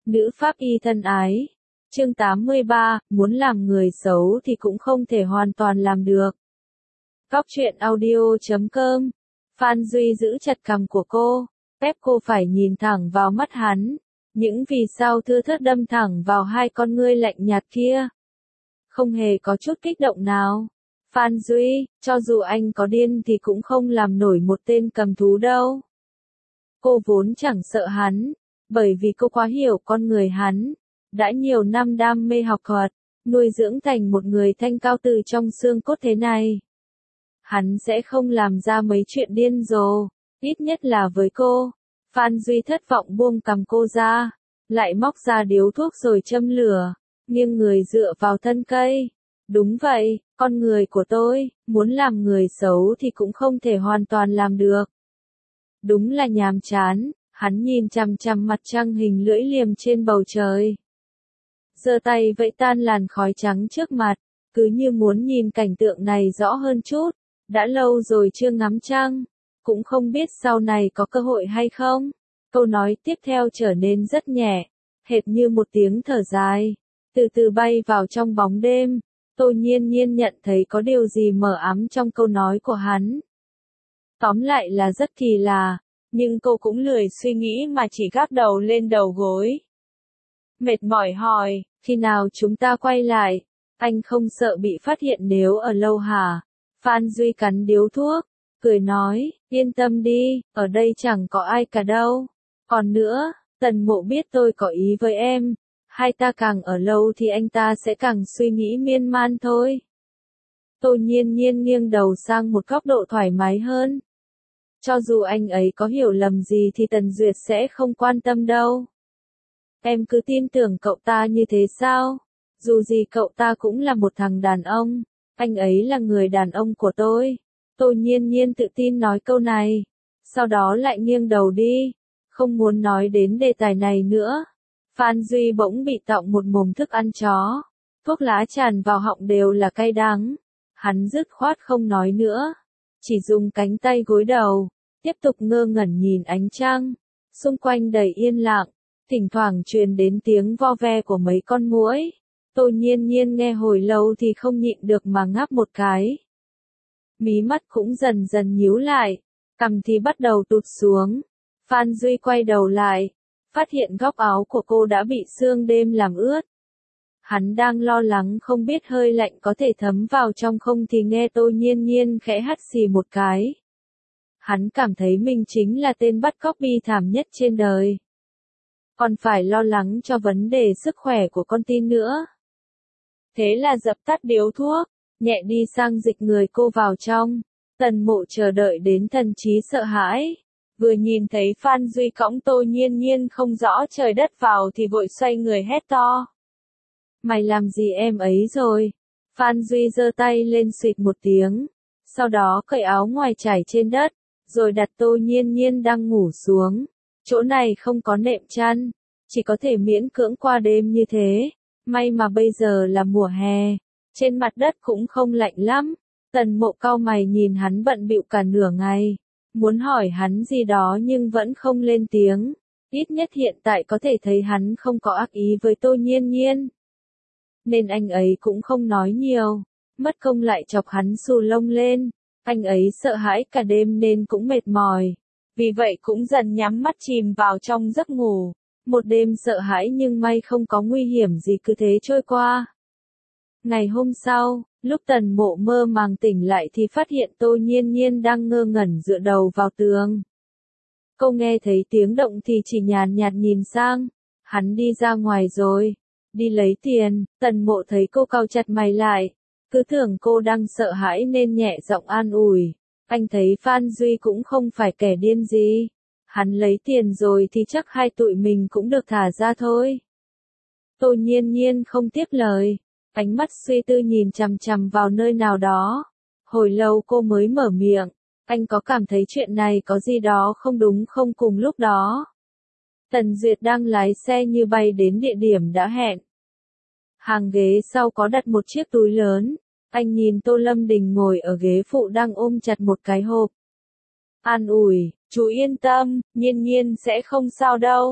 Nữ pháp y thân ái. Chương 83, muốn làm người xấu thì cũng không thể hoàn toàn làm được. Góc truyện audio.com. Phan Duy giữ chặt cằm của cô, ép cô phải nhìn thẳng vào mắt hắn. Những vì sao thưa thớt đâm thẳng vào hai con ngươi lạnh nhạt kia. Không hề có chút kích động nào. Phan Duy, cho dù anh có điên thì cũng không làm nổi một tên cầm thú đâu. Cô vốn chẳng sợ hắn, bởi vì cô quá hiểu con người hắn. Đã nhiều năm đam mê học thuật, nuôi dưỡng thành một người thanh cao từ trong xương cốt thế này. Hắn sẽ không làm ra mấy chuyện điên rồ, ít nhất là với cô. Phan Duy thất vọng buông cằm cô ra, lại móc ra điếu thuốc rồi châm lửa, nghiêng người dựa vào thân cây. Đúng vậy, con người của tôi, muốn làm người xấu thì cũng không thể hoàn toàn làm được. Đúng là nhàm chán, hắn nhìn chằm chằm mặt trăng hình lưỡi liềm trên bầu trời. Giơ tay vẫy tan làn khói trắng trước mặt, cứ như muốn nhìn cảnh tượng này rõ hơn chút. Đã lâu rồi chưa ngắm trăng, cũng không biết sau này có cơ hội hay không. Câu nói tiếp theo trở nên rất nhẹ, hệt như một tiếng thở dài, từ từ bay vào trong bóng đêm. Tô Nhiên Nhiên nhận thấy có điều gì mờ ám trong câu nói của hắn. Tóm lại là rất kỳ lạ, nhưng cô cũng lười suy nghĩ mà chỉ gác đầu lên đầu gối. Mệt mỏi hỏi, khi nào chúng ta quay lại? Anh không sợ bị phát hiện nếu ở lâu hả? Phan Duy cắn điếu thuốc, cười nói, yên tâm đi, ở đây chẳng có ai cả đâu. Còn nữa, Tần Mộ biết tôi có ý với em, hai ta càng ở lâu thì anh ta sẽ càng suy nghĩ miên man thôi. Tô Nhiên Nhiên nghiêng đầu sang một góc độ thoải mái hơn. Cho dù anh ấy có hiểu lầm gì thì Tần Duyệt sẽ không quan tâm đâu. Em cứ tin tưởng cậu ta như thế sao? Dù gì cậu ta cũng là một thằng đàn ông, anh ấy là người đàn ông của tôi. Tô Nhiên Nhiên tự tin nói câu này, sau đó lại nghiêng đầu đi, không muốn nói đến đề tài này nữa. Phan Duy bỗng bị tọng một mồm thức ăn chó, thuốc lá tràn vào họng đều là cay đắng. Hắn dứt khoát không nói nữa, chỉ dùng cánh tay gối đầu, tiếp tục ngơ ngẩn nhìn ánh trăng. Xung quanh đầy yên lặng, thỉnh thoảng truyền đến tiếng vo ve của mấy con muỗi. Tô Nhiên Nhiên nghe hồi lâu thì không nhịn được mà ngáp một cái. Mí mắt cũng dần dần nhíu lại, cằm thì bắt đầu tụt xuống. Phan Duy quay đầu lại, phát hiện góc áo của cô đã bị sương đêm làm ướt. Hắn đang lo lắng không biết hơi lạnh có thể thấm vào trong không thì nghe Tô Nhiên Nhiên khẽ hắt xì một cái. Hắn cảm thấy mình chính là tên bắt cóc bi thảm nhất trên đời. Còn phải lo lắng cho vấn đề sức khỏe của con tin nữa. Thế là dập tắt điếu thuốc, nhẹ đi sang dịch người cô vào trong. Tần Mộ chờ đợi đến thần trí sợ hãi. Vừa nhìn thấy Phan Duy cõng Tô Nhiên Nhiên không rõ trời đất vào thì vội xoay người hét to. Mày làm gì em ấy rồi? Phan Duy giơ tay lên xịt một tiếng, sau đó cởi áo ngoài trải trên đất, rồi đặt Tô Nhiên Nhiên đang ngủ xuống. Chỗ này không có nệm chăn, chỉ có thể miễn cưỡng qua đêm như thế. May mà bây giờ là mùa hè, trên mặt đất cũng không lạnh lắm. Tần Mộ cau mày nhìn hắn bận bịu cả nửa ngày, muốn hỏi hắn gì đó nhưng vẫn không lên tiếng. Ít nhất hiện tại có thể thấy hắn không có ác ý với Tô Nhiên Nhiên, nên anh ấy cũng không nói nhiều. Mất công lại chọc hắn xù lông lên, anh ấy sợ hãi cả đêm nên cũng mệt mỏi, vì vậy cũng dần nhắm mắt chìm vào trong giấc ngủ. Một đêm sợ hãi nhưng may không có nguy hiểm gì cứ thế trôi qua. Ngày hôm sau, lúc Tần Mộ mơ màng tỉnh lại thì phát hiện Tô Nhiên Nhiên đang ngơ ngẩn dựa đầu vào tường. Cô nghe thấy tiếng động thì chỉ nhàn nhạt nhìn sang, hắn đi ra ngoài rồi, đi lấy tiền. Tần Mộ thấy cô cau chặt mày lại, cứ tưởng cô đang sợ hãi nên nhẹ giọng an ủi. Anh thấy Phan Duy cũng không phải kẻ điên gì. Hắn lấy tiền rồi thì chắc hai tụi mình cũng được thả ra thôi. Tô Nhiên Nhiên không tiếp lời, ánh mắt suy tư nhìn chằm chằm vào nơi nào đó. Hồi lâu cô mới mở miệng, anh có cảm thấy chuyện này có gì đó không đúng không? Cùng lúc đó, Tần Duyệt đang lái xe như bay đến địa điểm đã hẹn. Hàng ghế sau có đặt một chiếc túi lớn, anh nhìn Tô Lâm Đình ngồi ở ghế phụ đang ôm chặt một cái hộp. An ủi, chú yên tâm, Nhiên Nhiên sẽ không sao đâu.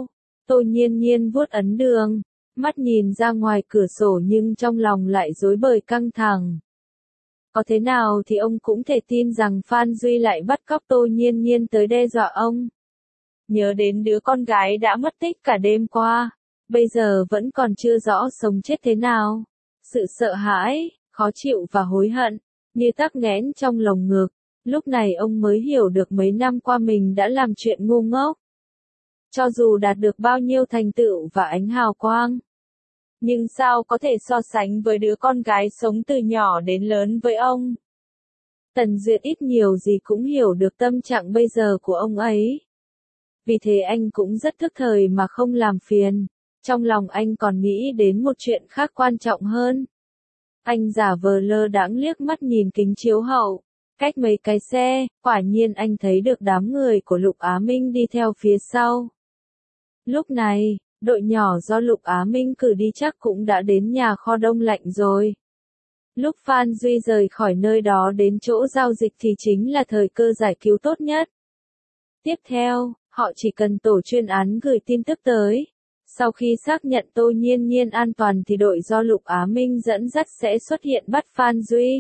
Tô Nhiên Nhiên vuốt ấn đường, mắt nhìn ra ngoài cửa sổ nhưng trong lòng lại rối bời căng thẳng. Có thế nào thì ông cũng thể tin rằng Phan Duy lại bắt cóc Tô Nhiên Nhiên tới đe dọa ông. Nhớ đến đứa con gái đã mất tích cả đêm qua, bây giờ vẫn còn chưa rõ sống chết thế nào. Sự sợ hãi, khó chịu và hối hận, như tắc nghẽn trong lồng ngực. Lúc này ông mới hiểu được mấy năm qua mình đã làm chuyện ngu ngốc. Cho dù đạt được bao nhiêu thành tựu và ánh hào quang, nhưng sao có thể so sánh với đứa con gái sống từ nhỏ đến lớn với ông. Tần Duyệt ít nhiều gì cũng hiểu được tâm trạng bây giờ của ông ấy. Vì thế anh cũng rất thức thời mà không làm phiền. Trong lòng anh còn nghĩ đến một chuyện khác quan trọng hơn. Anh giả vờ lơ đãng liếc mắt nhìn kính chiếu hậu. Cách mấy cái xe, quả nhiên anh thấy được đám người của Lục Á Minh đi theo phía sau. Lúc này, đội nhỏ do Lục Á Minh cử đi chắc cũng đã đến nhà kho đông lạnh rồi. Lúc Phan Duy rời khỏi nơi đó đến chỗ giao dịch thì chính là thời cơ giải cứu tốt nhất. Tiếp theo, họ chỉ cần tổ chuyên án gửi tin tức tới. Sau khi xác nhận Tô Nhiên Nhiên an toàn thì đội do Lục Á Minh dẫn dắt sẽ xuất hiện bắt Phan Duy.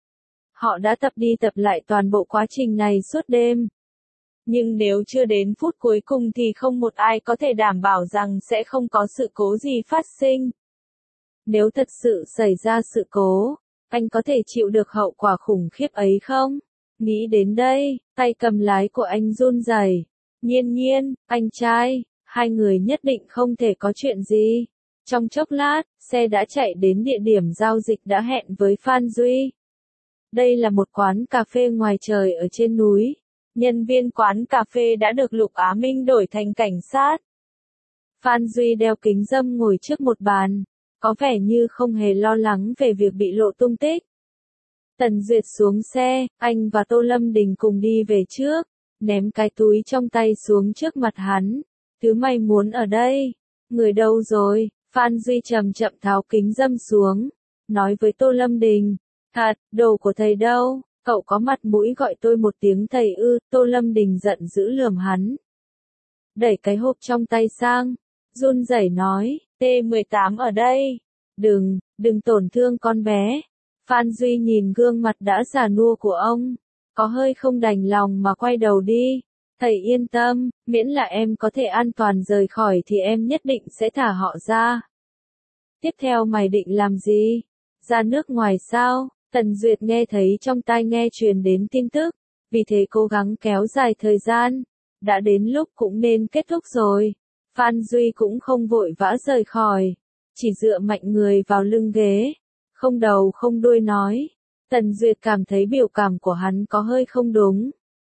Họ đã tập đi tập lại toàn bộ quá trình này suốt đêm. Nhưng nếu chưa đến phút cuối cùng thì không một ai có thể đảm bảo rằng sẽ không có sự cố gì phát sinh. Nếu thật sự xảy ra sự cố, anh có thể chịu được hậu quả khủng khiếp ấy không? Nghĩ đến đây, tay cầm lái của anh run rẩy. Nhiên Nhiên, anh trai, hai người nhất định không thể có chuyện gì. Trong chốc lát, xe đã chạy đến địa điểm giao dịch đã hẹn với Phan Duy. Đây là một quán cà phê ngoài trời ở trên núi. Nhân viên quán cà phê đã được Lục Á Minh đổi thành cảnh sát. Phan Duy đeo kính râm ngồi trước một bàn, có vẻ như không hề lo lắng về việc bị lộ tung tích. Tần Duyệt xuống xe, anh và Tô Lâm Đình cùng đi về trước, ném cái túi trong tay xuống trước mặt hắn. Thứ mày muốn ở đây? Người đâu rồi? Phan Duy chậm chậm tháo kính râm xuống, nói với Tô Lâm Đình. Thật, đồ của thầy đâu? Cậu có mặt mũi gọi tôi một tiếng thầy ư? Tô Lâm Đình giận dữ lườm hắn. Đẩy cái hộp trong tay sang, run rẩy nói, T18 ở đây. Đừng tổn thương con bé. Phan Duy nhìn gương mặt đã già nua của ông, có hơi không đành lòng mà quay đầu đi. Thầy yên tâm, miễn là em có thể an toàn rời khỏi thì em nhất định sẽ thả họ ra. Tiếp theo mày định làm gì? Ra nước ngoài sao? Tần Duyệt nghe thấy trong tai nghe truyền đến tin tức, vì thế cố gắng kéo dài thời gian. Đã đến lúc cũng nên kết thúc rồi. Phan Duy cũng không vội vã rời khỏi, chỉ dựa mạnh người vào lưng ghế, không đầu không đuôi nói. Tần Duyệt cảm thấy biểu cảm của hắn có hơi không đúng.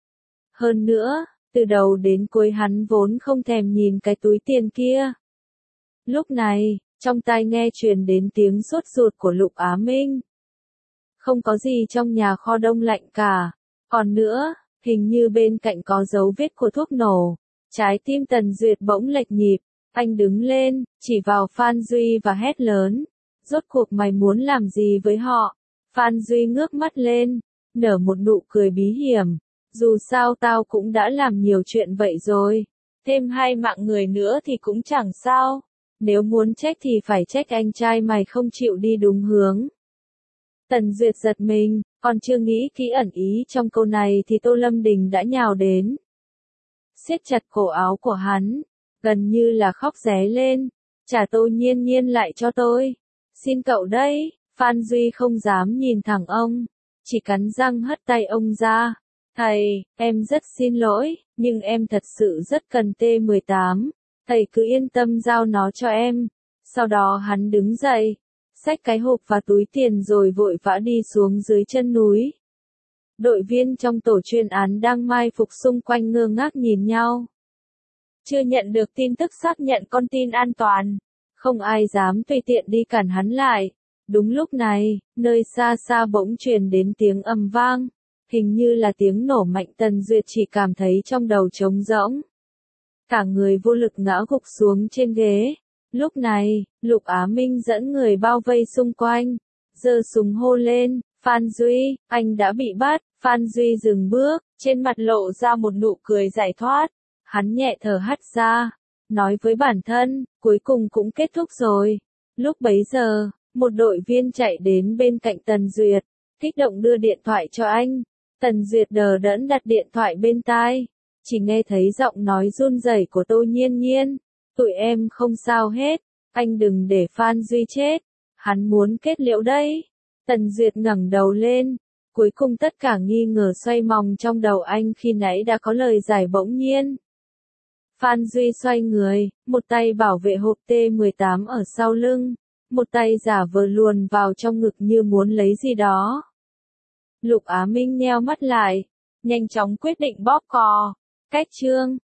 Hơn nữa, từ đầu đến cuối hắn vốn không thèm nhìn cái túi tiền kia. Lúc này, trong tai nghe truyền đến tiếng sốt ruột của Lục Á Minh. Không có gì trong nhà kho đông lạnh cả. Còn nữa, hình như bên cạnh có dấu vết của thuốc nổ. Trái tim Tần Duyệt bỗng lệch nhịp. Anh đứng lên, chỉ vào Phan Duy và hét lớn. Rốt cuộc mày muốn làm gì với họ? Phan Duy ngước mắt lên, nở một nụ cười bí hiểm. Dù sao tao cũng đã làm nhiều chuyện vậy rồi. Thêm 2 mạng người nữa thì cũng chẳng sao. Nếu muốn trách thì phải trách anh trai mày không chịu đi đúng hướng. Tần Duyệt giật mình, còn chưa nghĩ kỹ ẩn ý trong câu này thì Tô Lâm Đình đã nhào đến. Siết chặt cổ áo của hắn, gần như là khóc ré lên. Trả Tô Nhiên Nhiên lại cho tôi. Xin cậu đấy. Phan Duy không dám nhìn thẳng ông, chỉ cắn răng hất tay ông ra. Thầy, em rất xin lỗi, nhưng em thật sự rất cần T18. Thầy cứ yên tâm giao nó cho em. Sau đó hắn đứng dậy, xách cái hộp và túi tiền rồi vội vã đi xuống dưới chân núi. Đội viên trong tổ chuyên án đang mai phục xung quanh ngơ ngác nhìn nhau. Chưa nhận được tin tức xác nhận con tin an toàn. Không ai dám tùy tiện đi cản hắn lại. Đúng lúc này, nơi xa xa bỗng truyền đến tiếng ầm vang. Hình như là tiếng nổ mạnh. Tần Duyệt chỉ cảm thấy trong đầu trống rỗng. Cả người vô lực ngã gục xuống trên ghế. Lúc này, Lục Á Minh dẫn người bao vây xung quanh. Giơ súng hô lên, Phan Duy, anh đã bị bắt. Phan Duy dừng bước, trên mặt lộ ra một nụ cười giải thoát. Hắn nhẹ thở hắt ra, nói với bản thân, cuối cùng cũng kết thúc rồi. Lúc bấy giờ, một đội viên chạy đến bên cạnh Tần Duyệt, kích động đưa điện thoại cho anh. Tần Duyệt đờ đẫn đặt điện thoại bên tai, chỉ nghe thấy giọng nói run rẩy của Tô Nhiên Nhiên. Tụi em không sao hết, anh đừng để Phan Duy chết, hắn muốn kết liễu đây. Tần Duyệt ngẩng đầu lên, cuối cùng tất cả nghi ngờ xoay vòng trong đầu anh khi nãy đã có lời giải bỗng nhiên. Phan Duy xoay người, một tay bảo vệ hộp T18 ở sau lưng, một tay giả vờ luồn vào trong ngực như muốn lấy gì đó. Lục Á Minh nheo mắt lại, nhanh chóng quyết định bóp cò. Cách chương